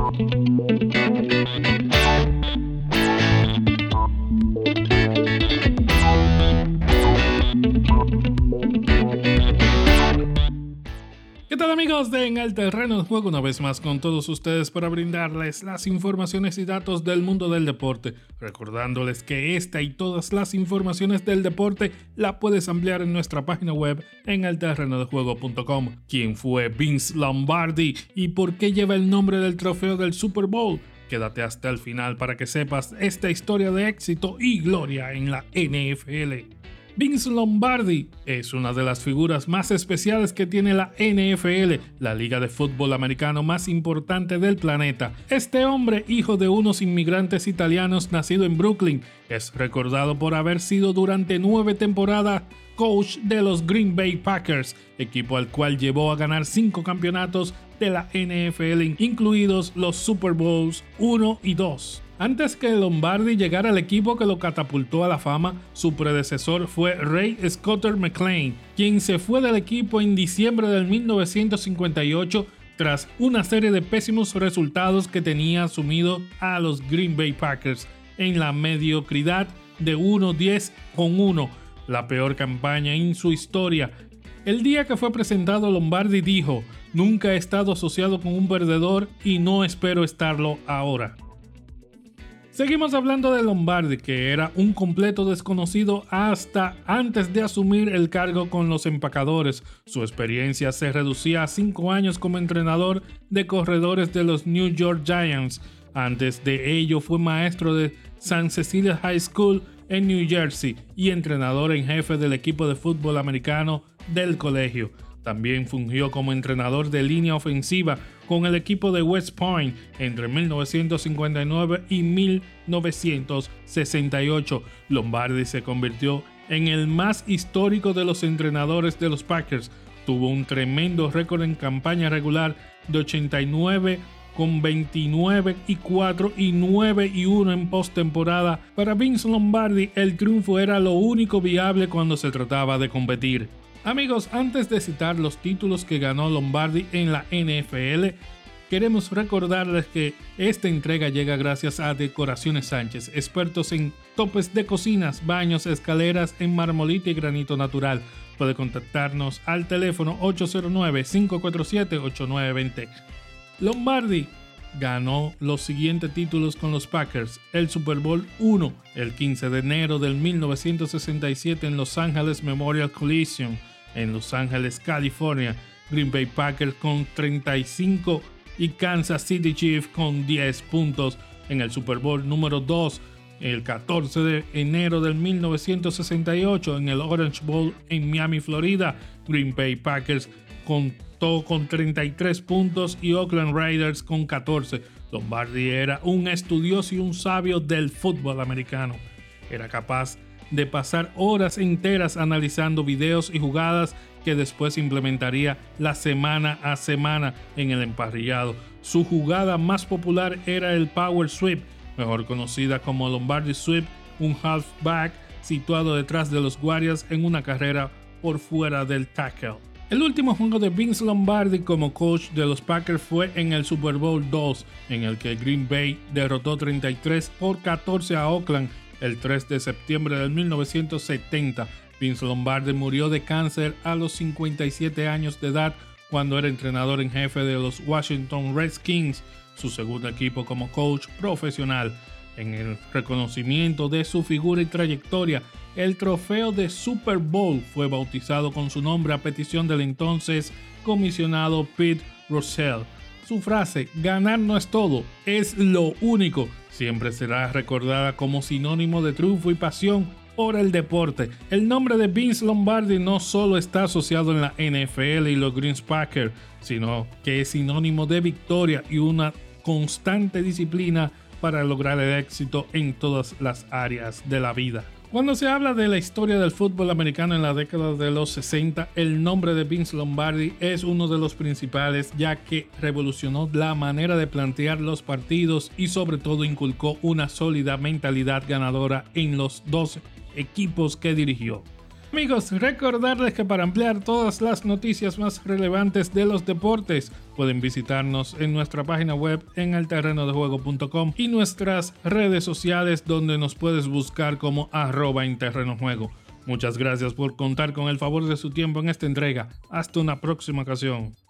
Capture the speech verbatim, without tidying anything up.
¿Qué tal, amigos de En el Terreno de Juego? Una vez más con todos ustedes para brindarles las informaciones y datos del mundo del deporte, recordándoles que esta y todas las informaciones del deporte la puedes ampliar en nuestra página web en el terreno de juego punto com. ¿Quién fue Vince Lombardi y por qué lleva el nombre del trofeo del Super Bowl? Quédate hasta el final para que sepas esta historia de éxito y gloria en la N F L. Vince Lombardi es una de las figuras más especiales que tiene la N F L, la liga de fútbol americano más importante del planeta. Este hombre, hijo de unos inmigrantes italianos nacido en Brooklyn, es recordado por haber sido durante nueve temporadas coach de los Green Bay Packers, equipo al cual llevó a ganar cinco campeonatos de la N F L, incluidos los Super Bowls uno y dos. Antes que Lombardi llegara al equipo que lo catapultó a la fama, su predecesor fue Ray Scooter McLean, quien se fue del equipo en diciembre de mil novecientos cincuenta y ocho tras una serie de pésimos resultados que tenía sumido a los Green Bay Packers en la mediocridad de uno diez con uno, la peor campaña en su historia. El día que fue presentado, Lombardi dijo: "Nunca he estado asociado con un perdedor y no espero estarlo ahora". Seguimos hablando de Lombardi, que era un completo desconocido hasta antes de asumir el cargo con los empacadores. Su experiencia se reducía a cinco años como entrenador de corredores de los New York Giants. Antes de ello fue maestro de San Cecilia High School en New Jersey y entrenador en jefe del equipo de fútbol americano del colegio. También fungió como entrenador de línea ofensiva con el equipo de West Point entre mil novecientos cincuenta y nueve y mil novecientos sesenta y ocho. Lombardi se convirtió en el más histórico de los entrenadores de los Packers. Tuvo un tremendo récord en campaña regular de ochenta y nueve con veintinueve y cuatro y nueve y uno en postemporada. Para Vince Lombardi, el triunfo era lo único viable cuando se trataba de competir. Amigos, antes de citar los títulos que ganó Lombardi en la N F L, queremos recordarles que esta entrega llega gracias a Decoraciones Sánchez, expertos en topes de cocinas, baños, escaleras en marmolita y granito natural. Puede contactarnos al teléfono ocho cero nueve, cinco cuatro siete, ocho nueve dos cero. Lombardi ganó los siguientes títulos con los Packers: el Super Bowl uno el quince de enero del mil novecientos sesenta y siete en Los Ángeles Memorial Coliseum en Los Ángeles, California. Green Bay Packers con treinta y cinco y Kansas City Chiefs con diez puntos. En el Super Bowl número dos, el catorce de enero del mil novecientos sesenta y ocho en el Orange Bowl en Miami, Florida, Green Bay Packers contó con treinta y tres puntos y Oakland Raiders con catorce. Lombardi era un estudioso y un sabio del fútbol americano. Era capaz de pasar horas enteras analizando videos y jugadas que después implementaría la semana a semana en el emparrillado. Su jugada más popular era el Power Sweep, mejor conocida como Lombardi Sweep, un halfback situado detrás de los guardias en una carrera por fuera del tackle. El último juego de Vince Lombardi como coach de los Packers fue en el Super Bowl dos, en el que Green Bay derrotó treinta y tres por catorce a Oakland el tres de septiembre de mil novecientos setenta. Vince Lombardi murió de cáncer a los cincuenta y siete años de edad cuando era entrenador en jefe de los Washington Redskins, su segundo equipo como coach profesional. En el reconocimiento de su figura y trayectoria, el trofeo de Super Bowl fue bautizado con su nombre a petición del entonces comisionado Pete Rozelle. Su frase, "ganar no es todo, es lo único", siempre será recordada como sinónimo de triunfo y pasión por el deporte. El nombre de Vince Lombardi no solo está asociado en la N F L y los Green Packers, sino que es sinónimo de victoria y una constante disciplina para lograr el éxito en todas las áreas de la vida. Cuando se habla de la historia del fútbol americano en la década de los sesenta, el nombre de Vince Lombardi es uno de los principales, ya que revolucionó la manera de plantear los partidos y sobre todo inculcó una sólida mentalidad ganadora en los dos equipos que dirigió. Amigos, recordarles que para ampliar todas las noticias más relevantes de los deportes, pueden visitarnos en nuestra página web en el terreno de juego punto com y nuestras redes sociales donde nos puedes buscar como arroba en terreno juego. Muchas gracias por contar con el favor de su tiempo en esta entrega. Hasta una próxima ocasión.